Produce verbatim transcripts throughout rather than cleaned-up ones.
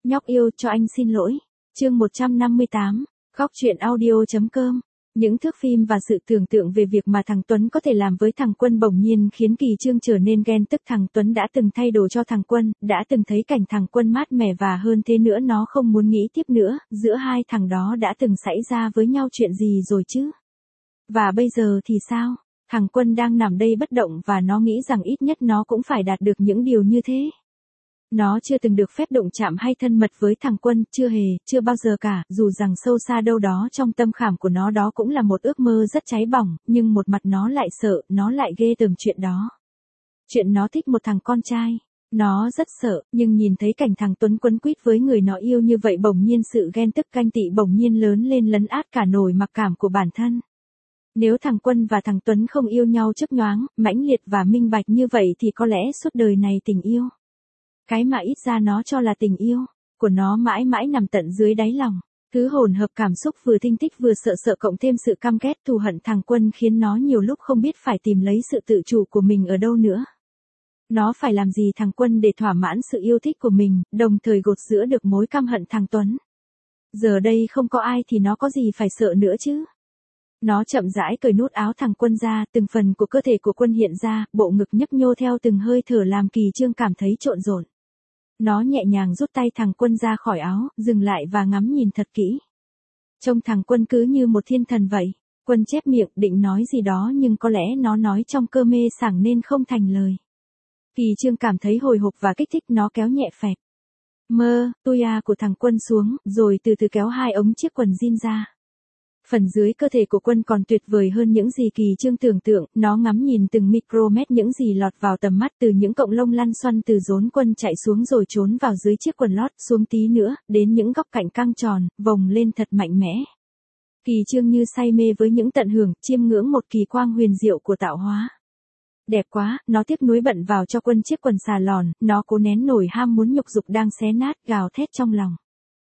Nhóc yêu cho anh xin lỗi. Chương một trăm năm mươi tám, Góc truyện audio.com. Những thước phim và sự tưởng tượng về việc mà thằng Tuấn có thể làm với thằng Quân bỗng nhiên khiến Kỳ Chương trở nên ghen tức. Thằng Tuấn đã từng thay đồ cho thằng Quân, đã từng thấy cảnh thằng Quân mát mẻ và hơn thế nữa nó không muốn nghĩ tiếp nữa, giữa hai thằng đó đã từng xảy ra với nhau chuyện gì rồi chứ? Và bây giờ thì sao? Thằng Quân đang nằm đây bất động và nó nghĩ rằng ít nhất nó cũng phải đạt được những điều như thế. Nó chưa từng được phép đụng chạm hay thân mật với thằng Quân, chưa hề, chưa bao giờ cả, dù rằng sâu xa đâu đó trong tâm khảm của nó đó cũng là một ước mơ rất cháy bỏng, nhưng một mặt nó lại sợ, nó lại ghê tởm chuyện đó. Chuyện nó thích một thằng con trai. Nó rất sợ, nhưng nhìn thấy cảnh thằng Tuấn quấn quýt với người nó yêu như vậy bỗng nhiên sự ghen tức ganh tị bỗng nhiên lớn lên lấn át cả nổi mặc cảm của bản thân. Nếu thằng Quân và thằng Tuấn không yêu nhau chớp nhoáng, mãnh liệt và minh bạch như vậy thì có lẽ suốt đời này tình yêu, cái mà ít ra nó cho là tình yêu, của nó mãi mãi nằm tận dưới đáy lòng. Thứ hỗn hợp cảm xúc vừa thinh thích vừa sợ sợ cộng thêm sự căm ghét thù hận thằng Quân khiến nó nhiều lúc không biết phải tìm lấy sự tự chủ của mình ở đâu nữa. Nó phải làm gì thằng Quân để thỏa mãn sự yêu thích của mình, đồng thời gột rửa được mối căm hận thằng Tuấn. Giờ đây không có ai thì nó có gì phải sợ nữa chứ. Nó chậm rãi cởi nút áo thằng Quân ra, từng phần của cơ thể của Quân hiện ra, bộ ngực nhấp nhô theo từng hơi thở làm Kỳ Chương cảm thấy trộn rộn. Nó nhẹ nhàng rút tay thằng Quân ra khỏi áo, dừng lại và ngắm nhìn thật kỹ. Trông thằng Quân cứ như một thiên thần vậy. Quân chép miệng định nói gì đó nhưng có lẽ nó nói trong cơn mê sảng nên không thành lời. Kỳ Chương cảm thấy hồi hộp và kích thích, nó kéo nhẹ phẹt mơ, tôi à của thằng Quân xuống, rồi từ từ kéo hai ống chiếc quần jean ra. Phần dưới cơ thể của Quân còn tuyệt vời hơn những gì Kỳ Chương tưởng tượng, nó ngắm nhìn từng micromet những gì lọt vào tầm mắt, từ những cọng lông lăn xoăn từ rốn Quân chạy xuống rồi trốn vào dưới chiếc quần lót, xuống tí nữa, đến những góc cạnh căng tròn, vòng lên thật mạnh mẽ. Kỳ Chương như say mê với những tận hưởng, chiêm ngưỡng một kỳ quang huyền diệu của tạo hóa. Đẹp quá, nó tiếc nuối bận vào cho Quân chiếc quần xà lòn, nó cố nén nổi ham muốn nhục dục đang xé nát, gào thét trong lòng.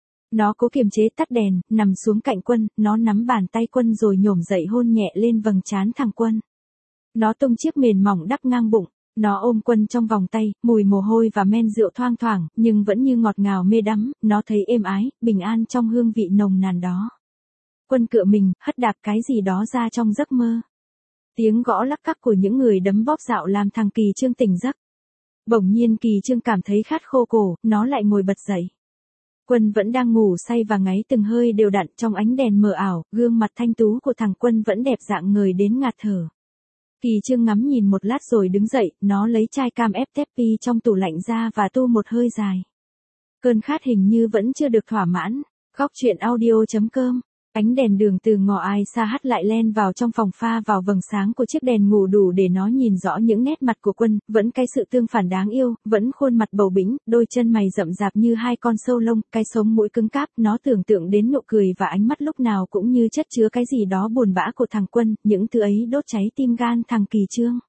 Nó cố kiềm chế tắt đèn, nằm xuống cạnh Quân, nó nắm bàn tay Quân rồi nhổm dậy hôn nhẹ lên vầng trán thằng Quân. Nó tung chiếc mền mỏng đắp ngang bụng, nó ôm Quân trong vòng tay, mùi mồ hôi và men rượu thoang thoảng, nhưng vẫn như ngọt ngào mê đắm, nó thấy êm ái, bình an trong hương vị nồng nàn đó. Quân cựa mình, hất đạp cái gì đó ra trong giấc mơ. Tiếng gõ lắc cắc của những người đấm bóp dạo làm thằng Kỳ Chương tỉnh giấc. Bỗng nhiên Kỳ Chương cảm thấy khát khô cổ, nó lại ngồi bật dậy. Quân vẫn đang ngủ say và ngáy từng hơi đều đặn trong ánh đèn mờ ảo, gương mặt thanh tú của thằng Quân vẫn đẹp dạng người đến ngạt thở. Kỳ Chương ngắm nhìn một lát rồi đứng dậy, nó lấy chai cam ép tepi trong tủ lạnh ra và tu một hơi dài. Cơn khát hình như vẫn chưa được thỏa mãn. Góc truyện audio.com. Ánh đèn đường từ ngõ ai xa hắt lại len vào trong phòng pha vào vầng sáng của chiếc đèn ngủ đủ để nó nhìn rõ những nét mặt của Quân, vẫn cái sự tương phản đáng yêu, vẫn khuôn mặt bầu bĩnh, đôi chân mày rậm rạp như hai con sâu lông, cái sống mũi cứng cáp, nó tưởng tượng đến nụ cười và ánh mắt lúc nào cũng như chất chứa cái gì đó buồn bã của thằng Quân, những thứ ấy đốt cháy tim gan thằng Kỳ Chương.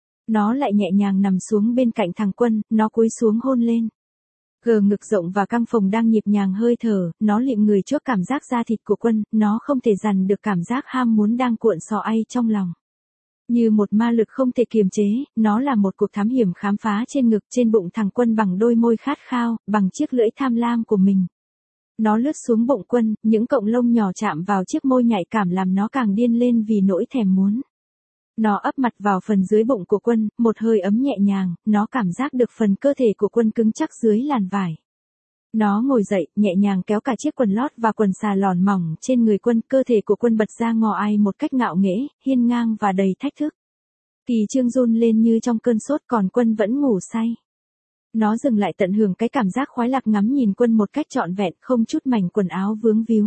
Nó lại nhẹ nhàng nằm xuống bên cạnh thằng Quân, nó cúi xuống hôn lên. Gờ ngực rộng và căng phồng đang nhịp nhàng hơi thở, nó lịm người trước cảm giác da thịt của Quân, nó không thể dằn được cảm giác ham muốn đang cuộn xò ai trong lòng. Như một ma lực không thể kiềm chế, nó là một cuộc thám hiểm khám phá trên ngực trên bụng thằng Quân bằng đôi môi khát khao, bằng chiếc lưỡi tham lam của mình. Nó lướt xuống bụng Quân, những cọng lông nhỏ chạm vào chiếc môi nhạy cảm làm nó càng điên lên vì nỗi thèm muốn. Nó ấp mặt vào phần dưới bụng của Quân, một hơi ấm nhẹ nhàng, nó cảm giác được phần cơ thể của Quân cứng chắc dưới làn vải. Nó ngồi dậy, nhẹ nhàng kéo cả chiếc quần lót và quần xà lòn mỏng trên người Quân, cơ thể của Quân bật ra ngò ai một cách ngạo nghễ, hiên ngang và đầy thách thức. Kỳ Chương run lên như trong cơn sốt còn Quân vẫn ngủ say. Nó dừng lại tận hưởng cái cảm giác khoái lạc ngắm nhìn Quân một cách trọn vẹn, không chút mảnh quần áo vướng víu.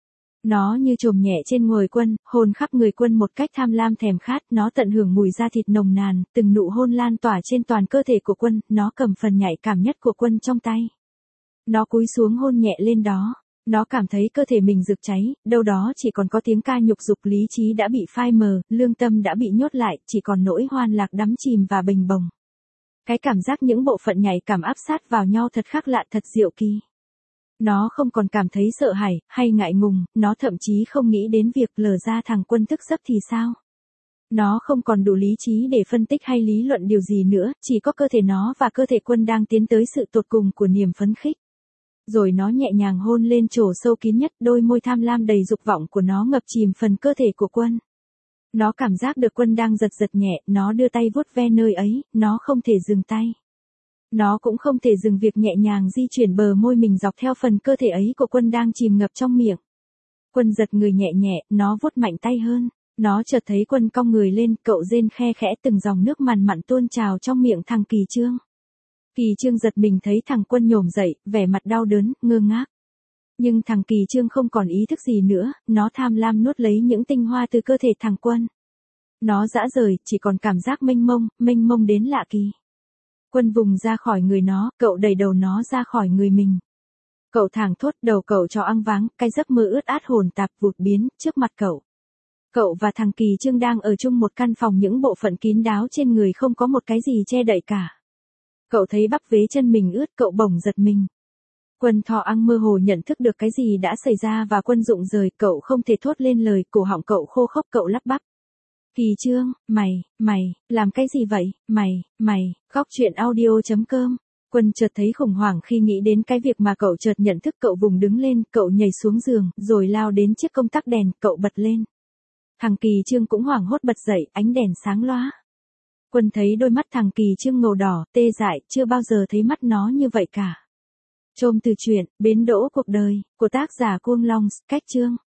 Nó như chồm nhẹ trên người Quân, hôn khắp người Quân một cách tham lam thèm khát, nó tận hưởng mùi da thịt nồng nàn, từng nụ hôn lan tỏa trên toàn cơ thể của Quân, nó cầm phần nhạy cảm nhất của Quân trong tay. Nó cúi xuống hôn nhẹ lên đó, nó cảm thấy cơ thể mình rực cháy, đâu đó chỉ còn có tiếng ca nhục dục, lý trí đã bị phai mờ, lương tâm đã bị nhốt lại, chỉ còn nỗi hoan lạc đắm chìm và bềnh bồng. Cái cảm giác những bộ phận nhạy cảm áp sát vào nhau thật khác lạ, thật diệu kỳ. Nó không còn cảm thấy sợ hãi, hay ngại ngùng, nó thậm chí không nghĩ đến việc lờ ra thằng Quân thức giấc thì sao. Nó không còn đủ lý trí để phân tích hay lý luận điều gì nữa, chỉ có cơ thể nó và cơ thể Quân đang tiến tới sự tột cùng của niềm phấn khích. Rồi nó nhẹ nhàng hôn lên chỗ sâu kín nhất, đôi môi tham lam đầy dục vọng của nó ngập chìm phần cơ thể của Quân. Nó cảm giác được Quân đang giật giật nhẹ, nó đưa tay vuốt ve nơi ấy, nó không thể dừng tay. Nó cũng không thể dừng việc nhẹ nhàng di chuyển bờ môi mình dọc theo phần cơ thể ấy của Quân đang chìm ngập trong miệng. Quân giật người nhẹ nhẹ, nó vuốt mạnh tay hơn. Nó chợt thấy Quân cong người lên, cậu rên khe khẽ, từng dòng nước mằn mặn tuôn trào trong miệng thằng Kỳ Trương. Kỳ Trương giật mình thấy thằng Quân nhổm dậy, vẻ mặt đau đớn, ngơ ngác. Nhưng thằng Kỳ Trương không còn ý thức gì nữa, nó tham lam nuốt lấy những tinh hoa từ cơ thể thằng Quân. Nó dã rời, chỉ còn cảm giác mênh mông, mênh mông đến lạ kỳ. Quân vùng ra khỏi người nó, cậu đẩy đầu nó ra khỏi người mình. Cậu thảng thốt, đầu cậu cho ăng váng, cái giấc mơ ướt át hồn tạp vụt biến trước mặt cậu. Cậu và thằng Kỳ Trương đang ở chung một căn phòng, những bộ phận kín đáo trên người không có một cái gì che đậy cả. Cậu thấy bắp vế chân mình ướt, cậu bỗng giật mình. Quân thò ăng mơ hồ nhận thức được cái gì đã xảy ra và Quân rụng rời, cậu không thể thốt lên lời, cổ họng cậu khô khốc, cậu lắp bắp. Kỳ Trương, mày, mày, làm cái gì vậy, mày, mày, khóc chuyện audio chấm com. Quân chợt thấy khủng hoảng khi nghĩ đến cái việc mà cậu chợt nhận thức, cậu vùng đứng lên, cậu nhảy xuống giường, rồi lao đến chiếc công tắc đèn, cậu bật lên. Thằng Kỳ Trương cũng hoảng hốt bật dậy, ánh đèn sáng loá. Quân thấy đôi mắt thằng Kỳ Trương màu đỏ, tê dại, chưa bao giờ thấy mắt nó như vậy cả. Chôm từ truyện, bến đỗ cuộc đời, của tác giả Cuông Long, cách chương.